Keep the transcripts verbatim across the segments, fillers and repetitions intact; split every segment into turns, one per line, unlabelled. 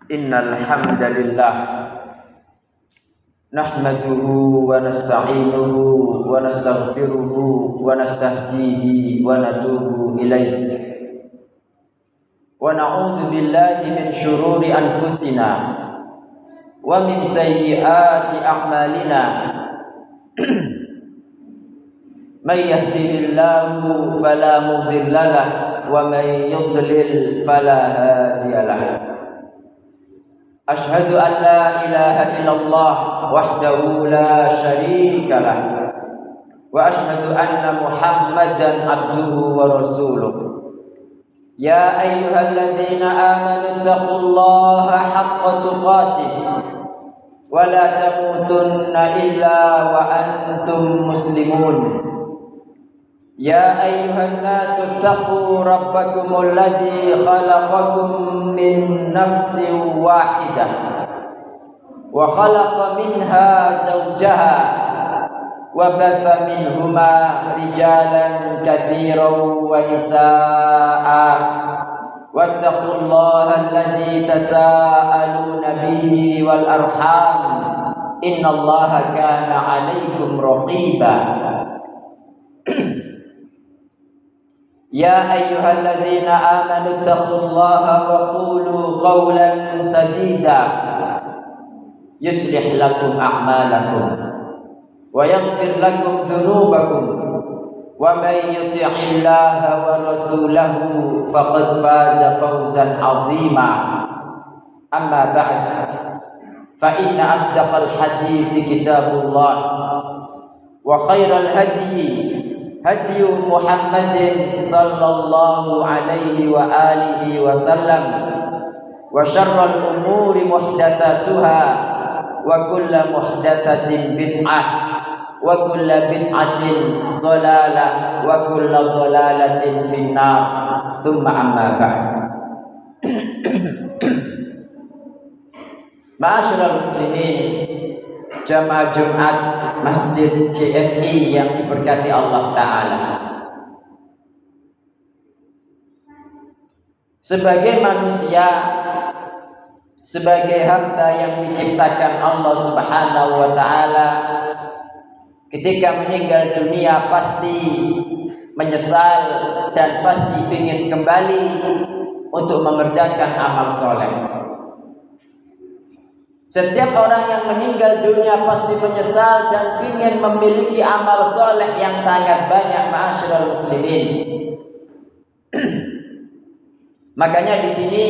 Innal hamdalillah nahmaduhu wa nasta'inuhu wa nastaghfiruhu wa nastahdihi wa natubu ilaihi wa na'udzu billahi min syururi anfusina wa min sayyiati a'malina may yahdihillahu fala mudilla lahu wa may yudlil fala hadiya lahu. Ashhadu an la ilaha illallah wahdahu la syarika lah wa ashhadu anna Muhammadan abduhu wa rasuluh. Ya ayyuhalladzina amanu taqullaha haqqa tuqatih wa la tamutunna illa wa antum muslimun. Ya ayyuhan nasu taqu rabbakumul ladzi khalaqakum min nafsin wahidah wa khalaqa minha zawjaha wa batha minhuma rijalan katsiran wa nisaa'a wattaqullaha alladzi tasaaluna bihi wal arham innallaha kana 'alaikum raqiba. Ya ayyuhalladzina amanu taqullaha wa qulu qawlan sadida yuslih lakum a'malakum wa yaghfir lakum dhunubakum wa may yuti'illaha wa rasulahu faqad faza fawzan 'azima. Amma ba'd, fa inna asdaqal hadithi kitabullah wa khairal hadyi hadi Muhammadin sallallahu alaihi wa alihi wa sallam wa syarrul umuri muhdatsatuha wa kullu muhdatsatin bid'ah wa kullu bid'atin dhalalah wa kullu dhalalatin finnar. Tsumma amma ba'd. Ma'asyiral muslimin, jamaah Jumat Masjid G S I yang diberkati Allah Ta'ala. Sebagai manusia, sebagai hamba yang diciptakan Allah Subhanahu wa Ta'ala, ketika meninggal dunia pasti menyesal dan pasti ingin kembali untuk mengerjakan amal soleh. Setiap orang yang meninggal dunia pasti menyesal dan ingin memiliki amal soleh yang sangat banyak, ma'asyiral muslimin. Makanya di sini,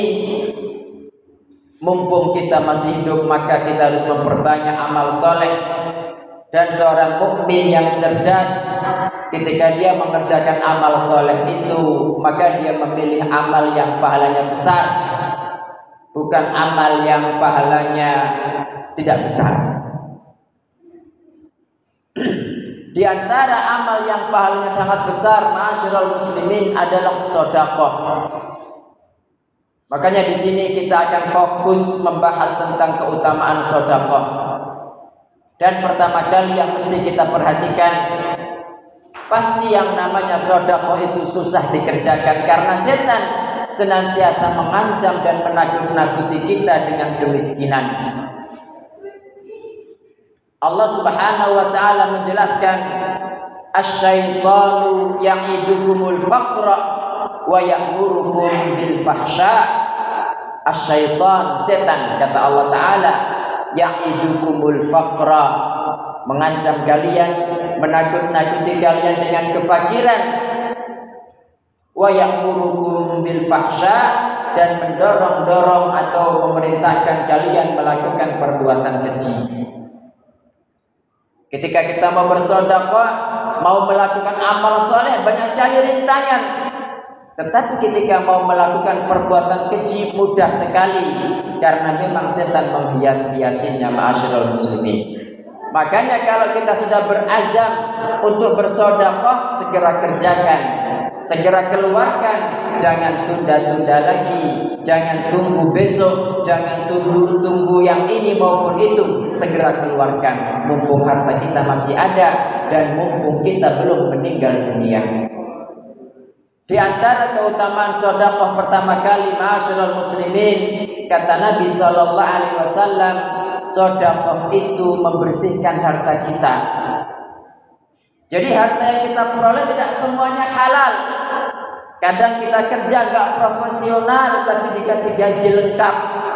mumpung kita masih hidup, maka kita harus memperbanyak amal soleh. Dan seorang mukmin yang cerdas, ketika dia mengerjakan amal soleh itu, maka dia memilih amal yang pahalanya besar, bukan amal yang pahalanya tidak besar. Di antara amal yang pahalanya sangat besar, ma'asyiral muslimin, adalah sedekah. Makanya di sini kita akan fokus membahas tentang keutamaan sedekah. Dan pertama kali yang mesti kita perhatikan, pasti yang namanya sedekah itu susah dikerjakan karena setan senantiasa mengancam dan menakut-nakuti kita dengan kemiskinan. Allah Subhanahu wa Ta'ala menjelaskan, asy-syaitanu ya'idukumul faqra wa ya'murukum bil fahsya. Asy-syaitan, setan, kata Allah Ta'ala, ya'idukumul faqra, mengancam kalian, menakut-nakuti kalian dengan kefakiran, wa ya'murukum bil fahsya, dan mendorong-dorong atau memerintahkan kalian melakukan perbuatan keji. Ketika kita mau bersedekah, mau melakukan amal soleh, banyak sekali rintangan. Tetapi ketika mau melakukan perbuatan keji, mudah sekali, karena memang setan menghias-hiasinya, ma'asyiral muslimin. Makanya kalau kita sudah berazam untuk bersedekah, segera kerjakan, segera keluarkan, jangan tunda-tunda lagi, jangan tunggu besok, jangan tunggu tunggu yang ini maupun itu, segera keluarkan, mumpung harta kita masih ada dan mumpung kita belum meninggal dunia. Di antara keutamaan sedekah pertama kali, ma'asyiral muslimin, kata Nabi sallallahu alaihi wasallam, sedekah itu membersihkan harta kita. Jadi harta yang kita peroleh tidak semuanya halal. Kadang kita kerja gak profesional tapi dikasih gaji lengkap.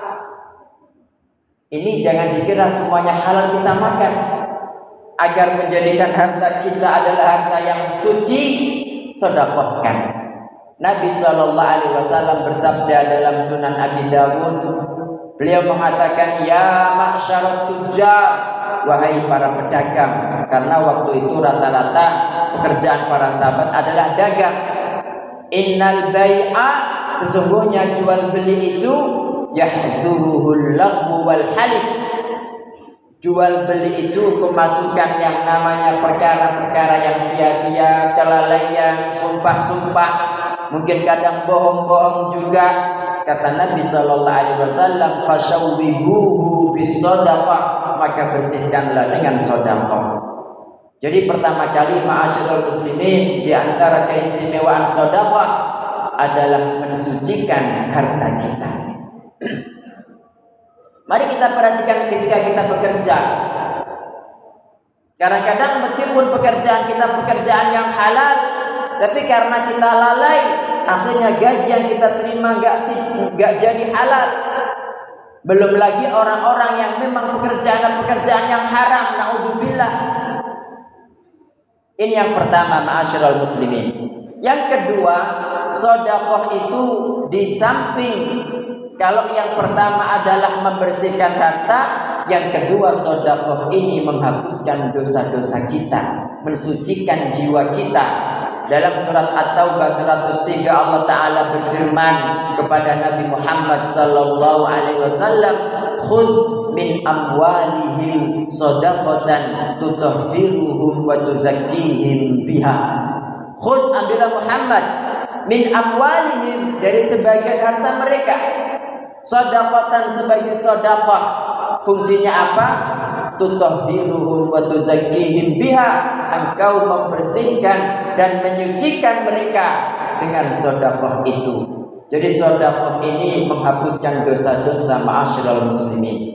Ini jangan dikira semuanya halal kita makan. Agar menjadikan harta kita adalah harta yang suci, sedekahkan. Nabi sallallahu alaihi wasallam bersabda dalam Sunan Abi Dawud, beliau mengatakan, ya ma'syarat tujjar, wahai para pedagang, karena waktu itu rata-rata pekerjaan para sahabat adalah dagang. Innal bai'a, sesungguhnya jual beli itu yahduruhul laghu wal halif. Jual beli itu kemasukan yang namanya perkara-perkara yang sia-sia, kelalaian, sumpah-sumpah, mungkin kadang bohong-bohong juga. Kata Nabi sallallahu alaihi wasallam, fashawwibuhu bisadaqah, maka bersihkanlah dengan sedekah. Jadi pertama kali, ma'asyiral muslimin, di antara keistimewaan sedekah adalah mensucikan harta kita. Mari kita perhatikan ketika kita bekerja. Kadang-kadang meskipun pekerjaan kita pekerjaan yang halal, tapi karena kita lalai, akhirnya gaji yang kita terima gak, gak jadi halal. Belum lagi orang-orang yang memang pekerjaan-pekerjaan yang haram, naudzubillah. Ini yang pertama, ma'asyiral muslimin. Yang kedua, sedekah itu di samping kalau yang pertama adalah membersihkan harta, yang kedua sedekah ini menghapuskan dosa-dosa kita, mensucikan jiwa kita. Dalam surat At-Taubah seratus tiga Allah Ta'ala berfirman kepada Nabi Muhammad sallallahu alaihi wasallam, khudh min amwalihim shadaqatan tutahhiruhum wa tuzakkihim biha. Khudh, ambillah Muhammad, min amwalihim, dari sebagian harta mereka, shadaqatan, sebagai sedekah. Fungsinya apa? Tutahhiruhum wa tuzakkihim biha, engkau membersihkan dan menyucikan mereka dengan sedekah itu. Jadi sedekah ini menghapuskan dosa-dosa, ma'asyiral muslimin.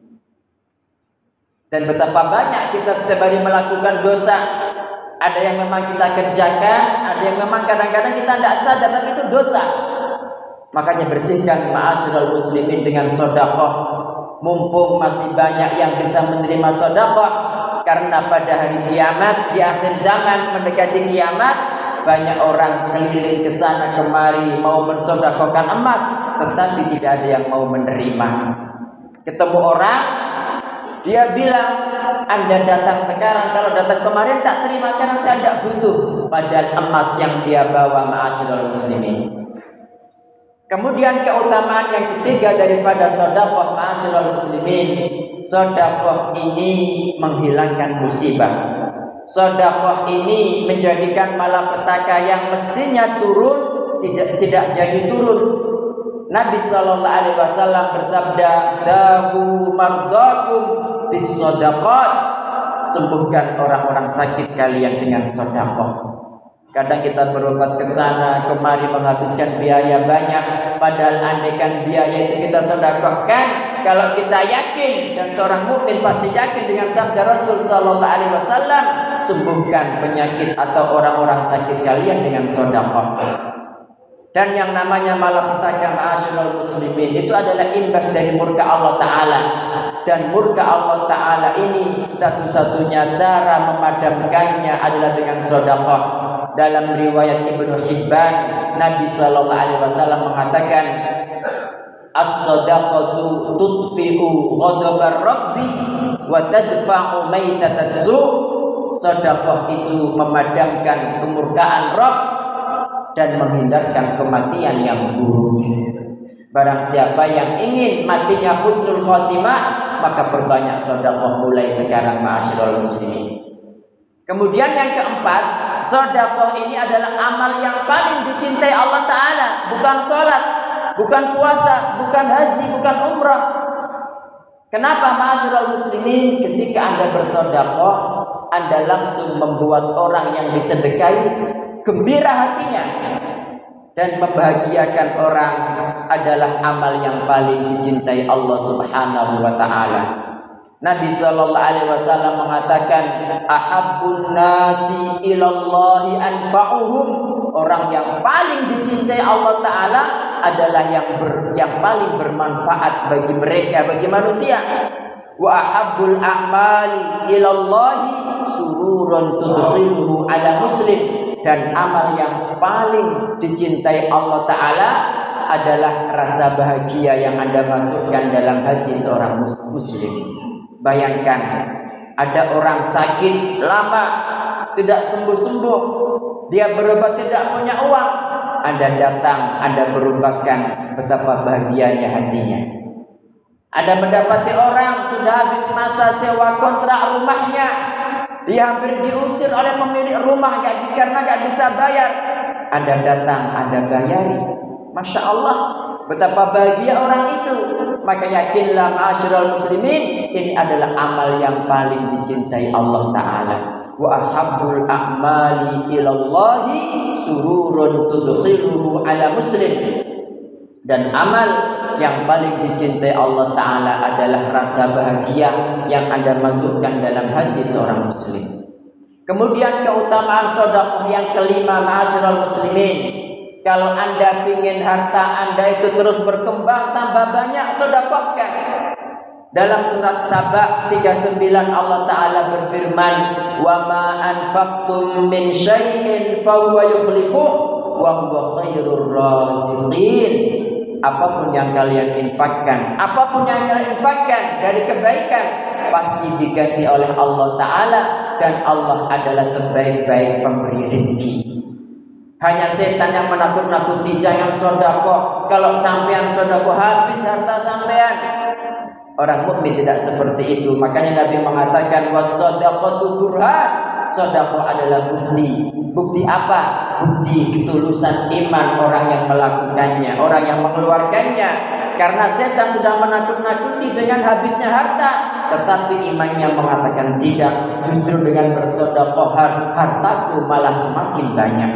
Dan betapa banyak kita setiap hari melakukan dosa. Ada yang memang kita kerjakan, ada yang memang kadang-kadang kita tidak sadar, tapi itu dosa. Makanya bersihkan, ma'asyiral muslimin, dengan sedekah. Mumpung masih banyak yang bisa menerima sedekah, karena pada hari kiamat, di akhir zaman mendekati kiamat, banyak orang keliling ke sana kemari mau mensedekahkan emas, tetapi tidak ada yang mau menerima. Ketemu orang, dia bilang, Anda datang sekarang, kalau datang kemarin tak terima, sekarang saya tidak butuh. Padahal emas yang dia bawa, ma'asyiral muslimin. Kemudian keutamaan yang ketiga daripada sedekah, ma'asyiral muslimin, sedekah ini menghilangkan musibah. Sedekah ini menjadikan malapetaka yang mestinya turun tidak tidak jadi turun. Nabi sallallahu alaihi wasallam bersabda, "Dahu mardakum bis shadaqat." Sembuhkan orang-orang sakit kalian dengan sedekah. Kadang kita berobat ke sana kemari menghabiskan biaya banyak, padahal andaikan biaya itu kita sedekahkan, kalau kita yakin, dan seorang mukmin pasti yakin dengan sabda Rasul sallallahu alaihi wasallam, sembuhkan penyakit atau orang-orang sakit kalian dengan sedekah. Dan yang namanya malapetaka, ma'asyiral muslimin, itu adalah imbas dari murka Allah Ta'ala. Dan murka Allah Ta'ala ini satu-satunya cara memadamkannya adalah dengan sedekah. Dalam riwayat Ibnu Hibban, Nabi sallallahu alaihi wasallam mengatakan, as-shadaqatu tudfi'u ghadabar rabbi wa tadfa'u maitatas su'. Sedekah itu memadamkan kemurkaan Rabb dan menghindarkan kematian yang buruk. Barang siapa yang ingin matinya husnul khotimah, maka perbanyak sedekah mulai sekarang, ma'asyiral muslimin. Kemudian yang keempat, sedekah ini adalah amal yang paling dicintai Allah Ta'ala. Bukan sholat, bukan puasa, bukan haji, bukan umrah. Kenapa, ma'asyiral muslimin? Ketika Anda bersedekah, Anda langsung membuat orang yang disedekahi gembira hatinya. dan membahagiakan orang adalah amal yang paling dicintai Allah Subhanahu wa taala. Nabi sallallahu alaihi wasallam mengatakan, ahabbun nasi ilallahi anfa'uhum. Orang yang paling dicintai Allah taala adalah yang ber, yang paling bermanfaat bagi mereka, bagi manusia. Wa ahabbul a'mali ilallahi sururun tudkhiluhu ala muslim. Dan amal yang paling dicintai Allah taala adalah rasa bahagia yang Anda masukkan dalam hati seorang muslim. Bayangkan, ada orang sakit lama tidak sembuh-sembuh, dia berobat tidak punya uang, Anda datang, Anda berobatkan, betapa bahagianya hatinya. Anda mendapati orang sudah habis masa sewa kontrak rumahnya, dia hampir diusir oleh pemilik rumah karena nggak bisa bayar. Anda datang, Anda bayari, masya Allah, betapa bahagia orang itu. Maka yakinlah ma'asyiral muslimin, ini adalah amal yang paling dicintai Allah Ta'ala. Wa ahabbul a'mali ilallahi sururun tudkhiluhu ala muslim. Dan amal yang paling dicintai Allah Ta'ala adalah rasa bahagia yang Anda masukkan dalam hati seorang muslim. Kemudian keutamaan sedekah yang kelima, ma'asyiral muslimin. Kalau Anda ingin harta Anda itu terus berkembang, tambah banyak, sedekahkan. Dalam surat Saba tiga puluh sembilan Allah Ta'ala berfirman, wa ma anfaqtum min syai'in fahuwa yukhlifuh wa huwa khairur raziqin. Apapun yang kalian infakkan, apapun yang kalian infakkan dari kebaikan, pasti diganti oleh Allah Ta'ala, dan Allah adalah sebaik-baik pemberi rezeki. Hanya setan yang menakut-nakuti, jangan sedekah. Kalau sampean sedekah habis harta sampean. Orang mukmin tidak seperti itu. Makanya Nabi mengatakan was-shadaqatu burhan. Sedekah adalah bukti. Bukti apa? Bukti ketulusan iman orang yang melakukannya, orang yang mengeluarkannya. Karena setan sudah menakut-nakuti dengan habisnya harta, tetapi imannya mengatakan tidak. Justru dengan bersedekah hartaku malah semakin banyak.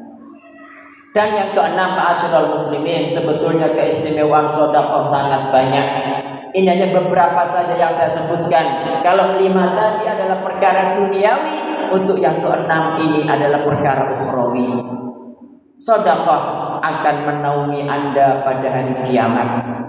Dan yang keenam, ma'asyiral muslimin, sebetulnya keistimewaan sedekah sangat banyak. Ini hanya beberapa saja yang saya sebutkan. Kalau lima tadi adalah perkara duniawi, untuk yang keenam ini adalah perkara ukhrawi. Sedekah akan menaungi Anda pada hari kiamat.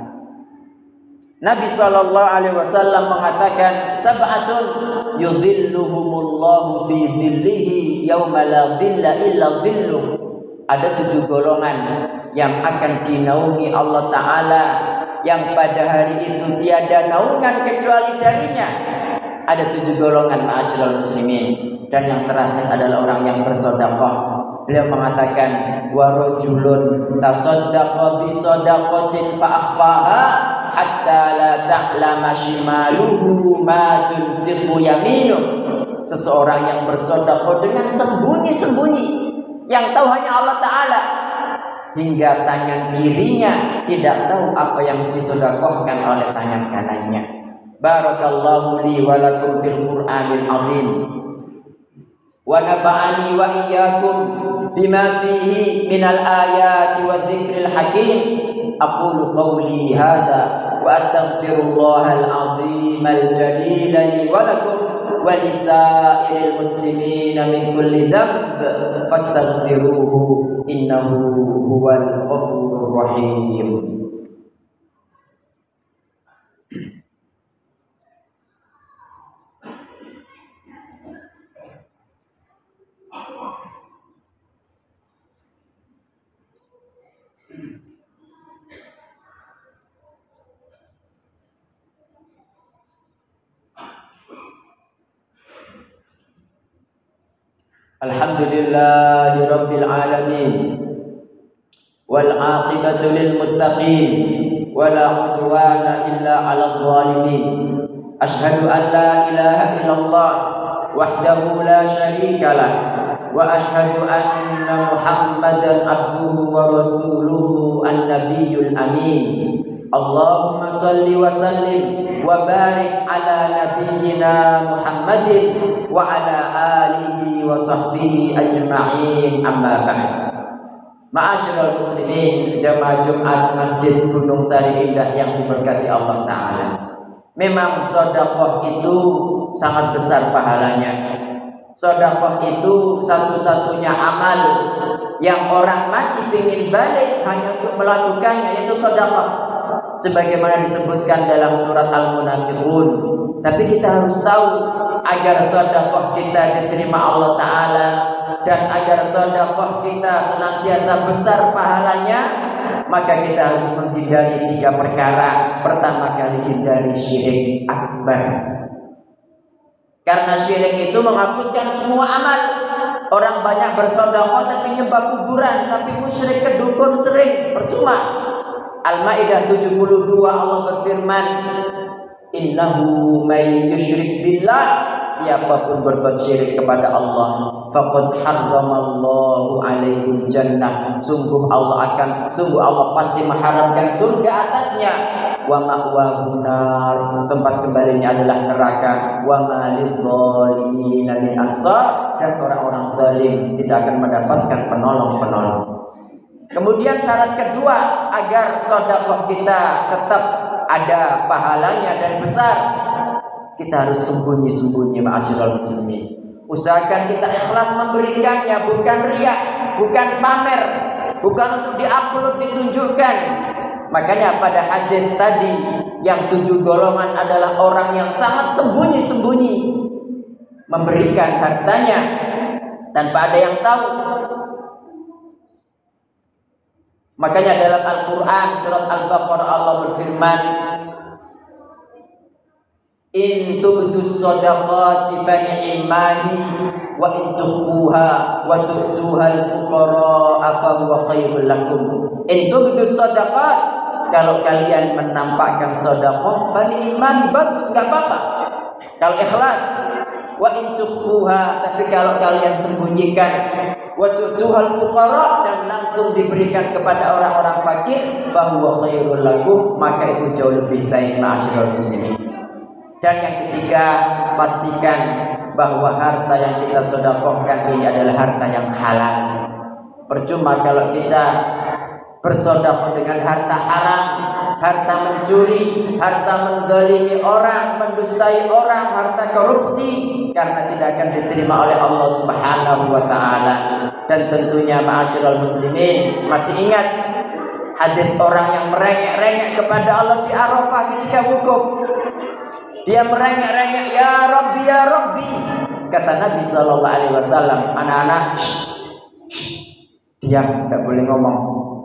Nabi sallallahu alaihi wasallam mengatakan, sab'atun yudhilluhumullahu fi dhillihi yauma la dhilla illa dhilluh. Ada tujuh golongan yang akan dinaungi Allah Ta'ala, yang pada hari itu tiada naungan kecuali darinya. Ada tujuh golongan, ma'asyiral muslimin. Dan yang terakhir adalah orang yang bersedekah. Beliau mengatakan, wa rajulun tasaddaqa bi shadaqatin fa akhfaha hatta la ta'lama shimaluhu ma tunfiqu yaminuh. Seseorang yang bersedekah dengan sembunyi-sembunyi, yang tahu hanya Allah Ta'ala, hingga tangan kirinya tidak tahu apa yang disedekahkan oleh tangan kanannya. Barakallahu li wa lakum fil Qur'anil azim, wa nafa'ani wa iyyakum bima fihi minal ayati wa dzikril hakim. Aqulu qawli hadza wa astaghfirullahal azim al jalil li wa lakum wa lisairil muslimina min kulli dhanb fastaghfiruhu innahu huwal ghafurur rahim. Alhamdulillahi rabbil alamin, wal aqibatu lil muttaqin, wala udwana illa 'alal zalimin. Asyhadu an la ilaha illallah wahdahu la syarika lah, wa asyhadu anna Muhammadan abduhu wa rasuluhu an-nabiyyul amin. Allahumma salli wa sallim wa barik ala nabiyyina Muhammadin wa ala alihi wa sahbihi ajma'in, amma ba'd. Ma'asyiral muslimin, jamaah Jumat Masjid Gunung Sari Indah yang diberkati Allah Ta'ala. Memang sedekah itu sangat besar pahalanya. Sedekah itu satu-satunya amal yang orang mati ingin balik hanya untuk melakukannya, yaitu sedekah. Sebagaimana disebutkan dalam surat Al-Munafiqun. Tapi kita harus tahu, agar sedekah kita diterima Allah Ta'ala dan agar sedekah kita senantiasa besar pahalanya, maka kita harus menghindari tiga perkara. Pertama kali, hindari syirik akbar. Karena syirik itu menghapuskan semua amal. Orang banyak bersedekah tapi nyembah kuburan, tapi musyrik ke dukun sering, percuma. Al-Maidah tujuh puluh dua Allah berfirman, innahu may yusyrik billah, siapapun berbuat syirik kepada Allah, faqad harramallahu alaihi jannah, sungguh Allah akan sungguh Allah pasti mengharamkan surga atasnya. Wa ma'wahu nar, tempat kembalinya adalah neraka. Wa ma lidh-dhalimin min ansar, dan orang-orang zalim tidak akan mendapatkan penolong-penolong. Kemudian syarat kedua agar sedekah kita tetap ada pahalanya dan besar, kita harus sembunyi-sembunyi, ma'asyiral muslimin. Usahakan kita ikhlas memberikannya, bukan riya, bukan pamer, bukan untuk diupload, ditunjukkan. Makanya pada hadis tadi yang tujuh golongan adalah orang yang sangat sembunyi-sembunyi memberikan hartanya tanpa ada yang tahu. Makanya dalam Al-Quran surat Al-Baqarah Allah berfirman, in tubdus shadaqati fa ni'mahi wa in tukhfuha wa tu'tuha al-fuqara fa huwa khairul lakum. In tubdus shadaqat, kalau kalian menampakkan sedekah, fa ni'mahi, bagus, enggak apa-apa. Kalau ikhlas, wa in tukhfuha, tapi kalau kalian sembunyikan, wa tu'tuha al-fuqara, dan langsung diberikan kepada orang-orang fakir, fa huwa khairul lakum, maka itu jauh lebih baik, ma'asyiral muslimin. Dan yang ketiga, pastikan bahwa harta yang kita sedekahkan ini adalah harta yang halal. Percuma kalau kita bersedekah dengan harta haram, harta mencuri, harta menzalimi orang, mendustai orang, harta korupsi, karena tidak akan diterima oleh Allah Subhanahu wa Ta'ala. Dan tentunya ma'asyiral muslimin, masih ingat hadis orang yang merengek-rengek kepada Allah di Arafah ketika wukuf? Dia merengek-rengek, ya Rabbi, ya Rabbi. Kata Nabi Sallallahu Alaihi Wasallam, anak-anak, diam, tidak boleh ngomong.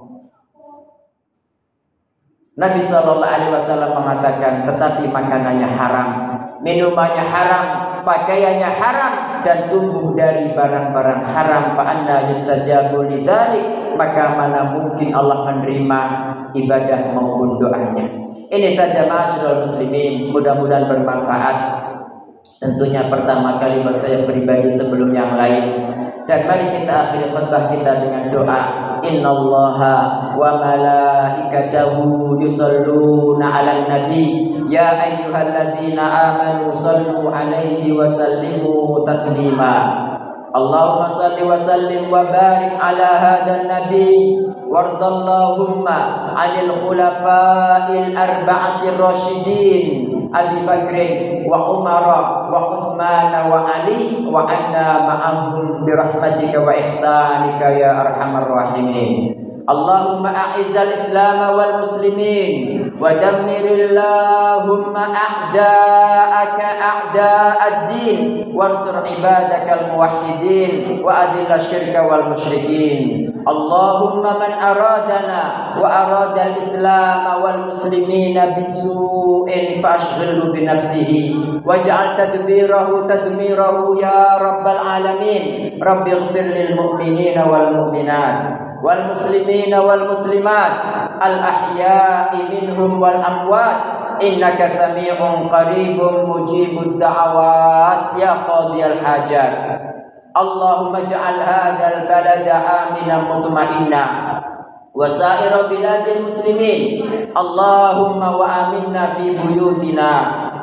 Nabi Sallallahu Alaihi Wasallam mengatakan, tetapi makanannya haram, minumannya haram, pakaiannya haram, dan tumbuh dari barang-barang haram. Fa anna yustajabu lidzalik, maka mana mungkin Allah menerima ibadah maupun doanya. Ini saja ma'asyiral muslimin, mudah-mudahan bermanfaat. Tentunya pertama kali buat saya pribadi sebelum yang lain. Dan mari kita akhiri khutbah kita dengan doa. Innallaha wa malaikatahu yusalluna 'alan nabi ya ayyuhalladzina amanu sallu 'alaihi wa sallimu taslima. Allahumma salli wa sallim wa barik ala hadzal nabi wardallahumma 'anil khulafa'il arba'atir rasyidin Abi Bakrin wa Umar wa Utsman wa Ali wa anna ma'ahum bi rahmatika wa ihsanika ya arhamar rahimin. Allahumma a'izzal Islam wal muslimin wa dammirillahumma a'da'aka a'da'ad-din wansur ibadakal muwahhidin wa adhillash syirka wal musyrikin. Allahumma man aradana wa arada al-islam wal muslimina bisu'in fashghilhu bi nafsihi waj'al tadbirahu tadmirahu ya rabbal alamin. Rabbi ighfir lil mu'minina wal mu'minat wal muslimina wal muslimat al ahya'i minhum wal amwat innaka sami'un qaribun mujibud da'awat ya qadiyal hajat. Allahumma ja'al hadzal balada aminan mutma'inna wa sa'ira biladil muslimin. Allahumma wa aminna fi buyutina.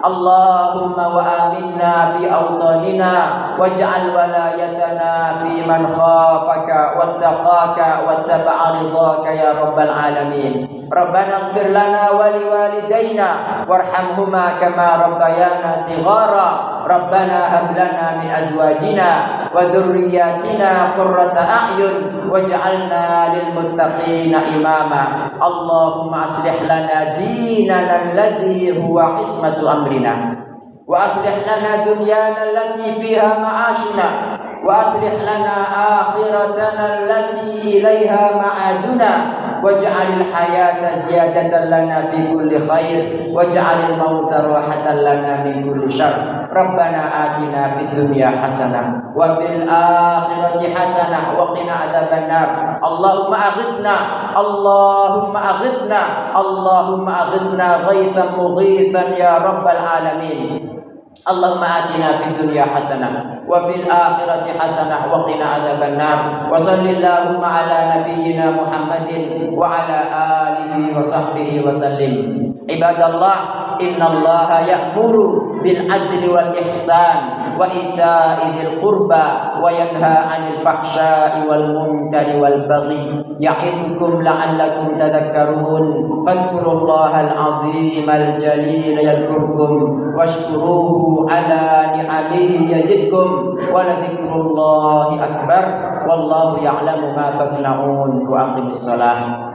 Allahumma wa aminna fi awtanina waj'al walayatana fi man khafaka wattaqaka wattaba'a ridhaka ya rabbal alamin. Rabbana ighfir lana wa liwalidayna warhamhuma kama rabbayana shighara. Rabbana hab lana min azwajina wa dhurriyyatina qurrata a'yun waj'alna lil muttaqina imama. Allahumma aslih lana dinana alladhi huwa ismatu amrina wa aslih lana dunyana allati fiha ma'ashuna wa aslih lana akhiratana allati ilaiha ma'aduna waj'alil hayata ziyadatan lana fi kulli khair waj'alil mauta rahatan lana min kulli syarr. Rabbana atina fid dunya hasanah wa fil akhirati hasanah wa qina adzabannar. Allahumma aghithna Allahumma aghithna Allahumma aghithna ghaithan mughithan ya rabbal alamin. Allahumma atina fid dunya hasanah wa fil akhirati hasanah wa qina adzabannar. Wa sallallahu ala nabiyyina Muhammadin wa ala alihi wa sahbihi wa sallim. Ibadallah, innallaha ya'muru bil adli wal ihsan wa ita'i dzil qurba wa yanha 'anil fahsya'i wal munkari wal baghi ya'idzukum la'allakum tadhakkarun. Fadhkurullahal 'azimal jalil yadhkurkum washkuruhu 'ala ni'amihi yazidkum wa ladhikrullahi akbar wallahu ya'lamu ma tasna'un. Wa aqimis shalah.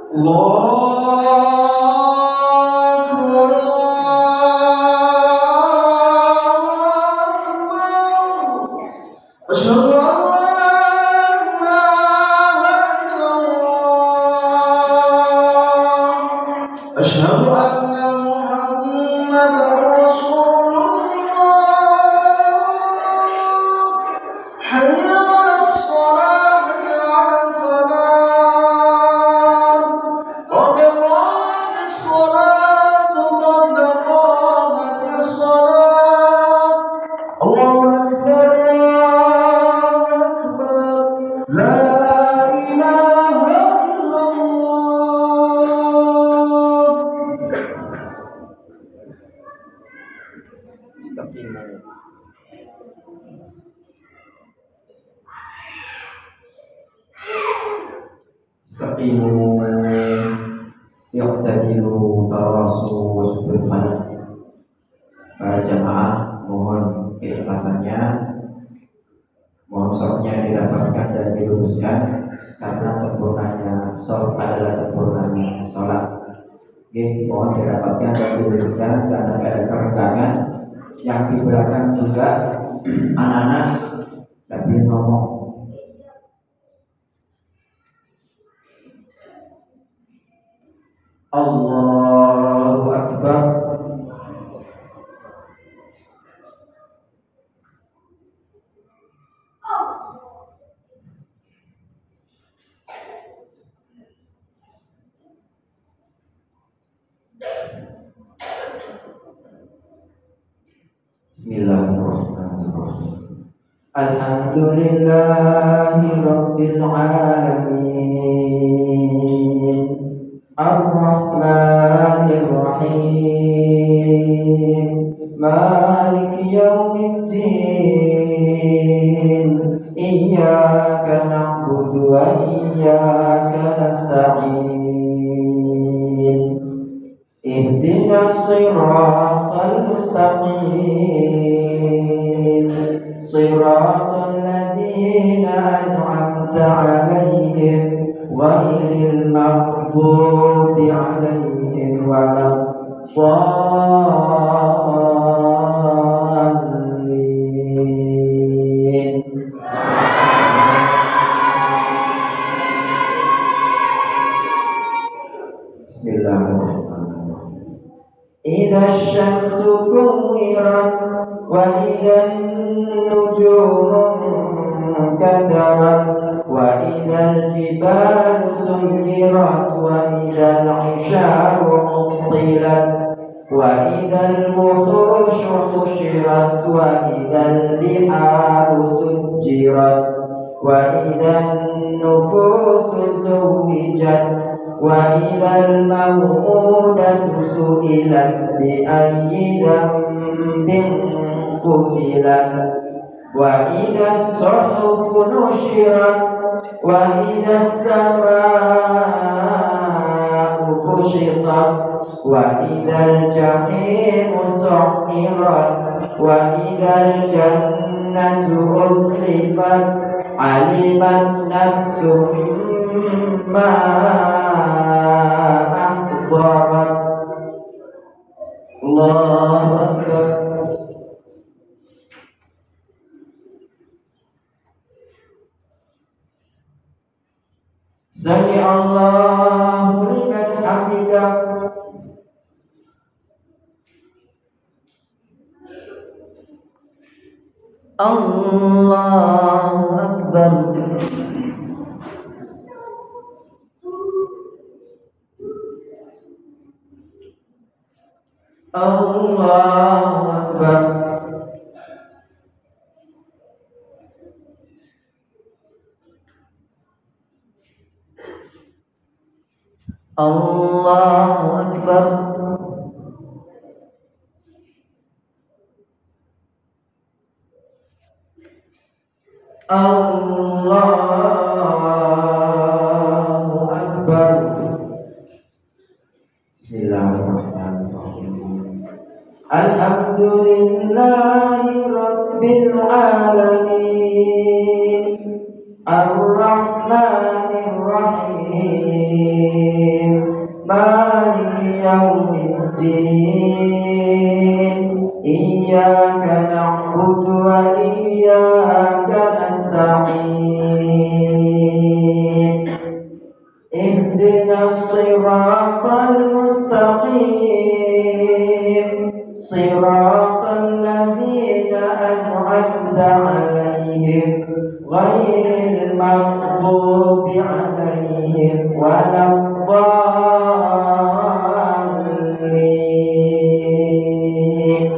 Allah para jamaah, mohon keikhlasannya, mohon shofnya didapatkan dan diluruskan karena sempurnanya shof adalah sempurnanya sholat. Oke, mohon didapatkan dan diluruskan karena ada kerenggangan. Yang di belakang juga anak-anak tapi ngomong. Allahu Akbar. Bismillahirrahmanirrahim. Alhamdulillahi rabbil alamin. Ar-Rahmanir Rahim. Maliki yaumiddin. Iyyaka na'budu wa iyyaka nasta'in. Ihdinas siratal mustaqim. Siratal ladzina an'amta 'alaihim ghairil maghdubi 'alaihim waladdallin. Bismillahirrahmanirrahim. Idza asy-syamsu kuwirat wa idzan nujumu kadarat wa idzal jibalu suyirat wa idzal 'isharu 'uttilat wa idzal wuhushu hushirat wa idzal biharu sujjirat wa idzan nufusu zuwijat
وإذا الموءودة سئلت بأي ذنب قتلت وإذا الصحف نشرت وإذا السماء كشطت وإذا الجحيم سعرت وإذا الجنة أزلفت علمت نفس ما أحضرت. الله أكبر. سمع الله لمن حمده. الله أكبر. الله أكبر. الله أكبر. الله أكبر. بسم الله الرحمن الرحيم. الحمد لله رب العالمين الرحمن الرحيم مالك يوم الدين إياك نعبد وإياك نستعين اهدنا الصراط المستقيم صراط الذين أنعمت عليهم غير المغضوب عليهم ولا الضالين.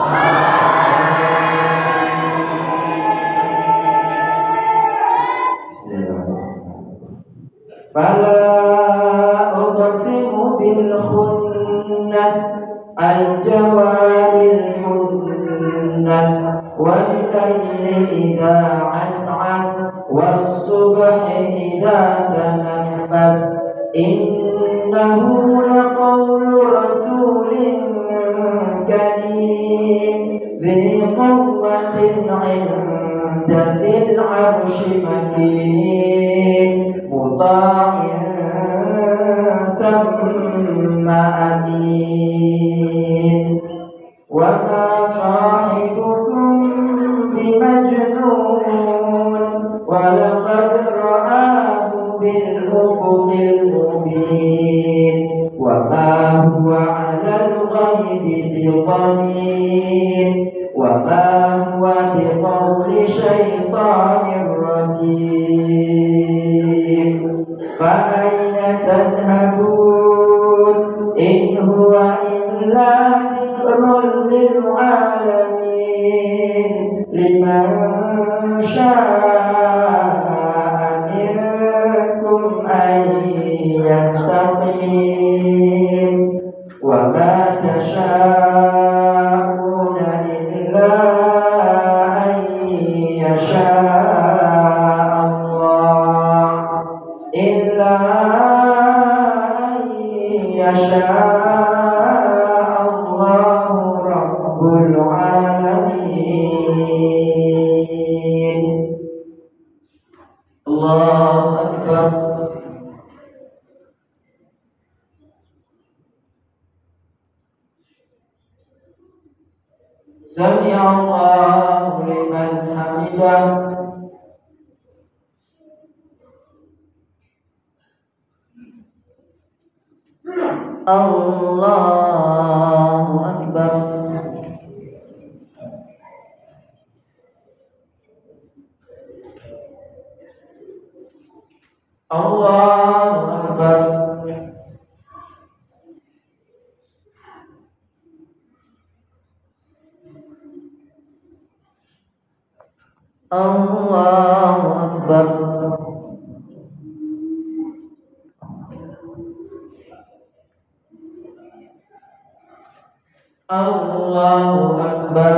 فلا أقسم بالخنس الجوار الكنس والليل إذا عسعس والصبح إذا تنفس إنه لقول رسول كريم ذي قوة عند ذي العرش مكين مطاع ثم أمين وما صاحبكم بمجنون ولقد رآه بالأفق المبين وما هو على الغيب بضنين وما هو بقول شيطان رجيم فأين تذهبون إن هو إلا ذكر للعالمين لمن شاء منكم أن يستقيم وما تشاءون إلا أن يشاء الله إلا أن يشاء الله رب العالمين. الله أكبر. سمع الله لمن حمده. الله أكبر. الله أكبر. الله أكبر. Allahu Akbar.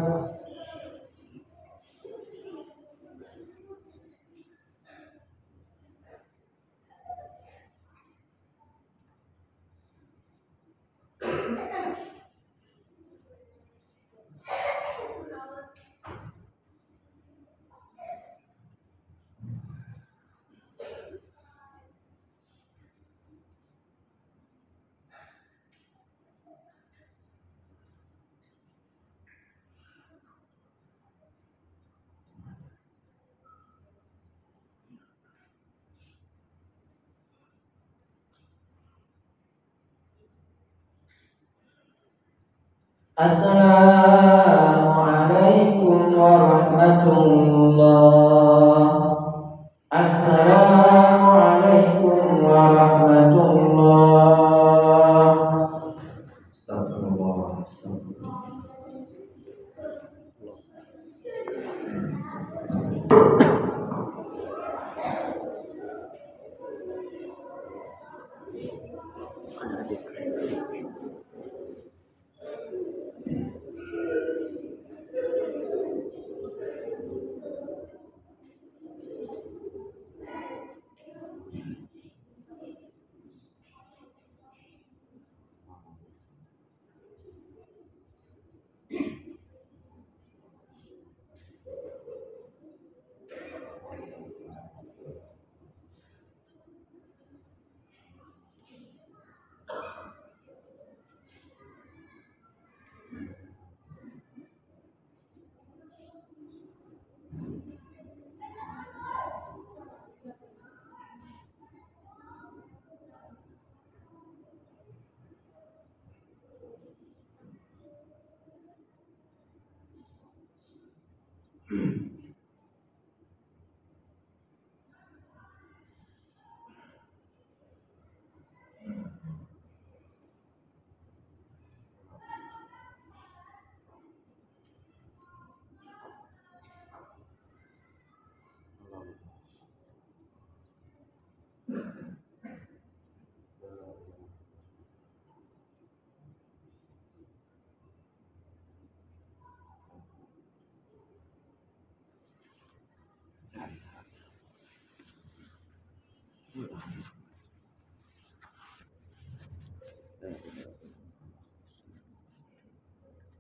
Assalamualaikum warahmatullah. Assalamualaikum warahmatullah. Astagfirullah.
Hmm.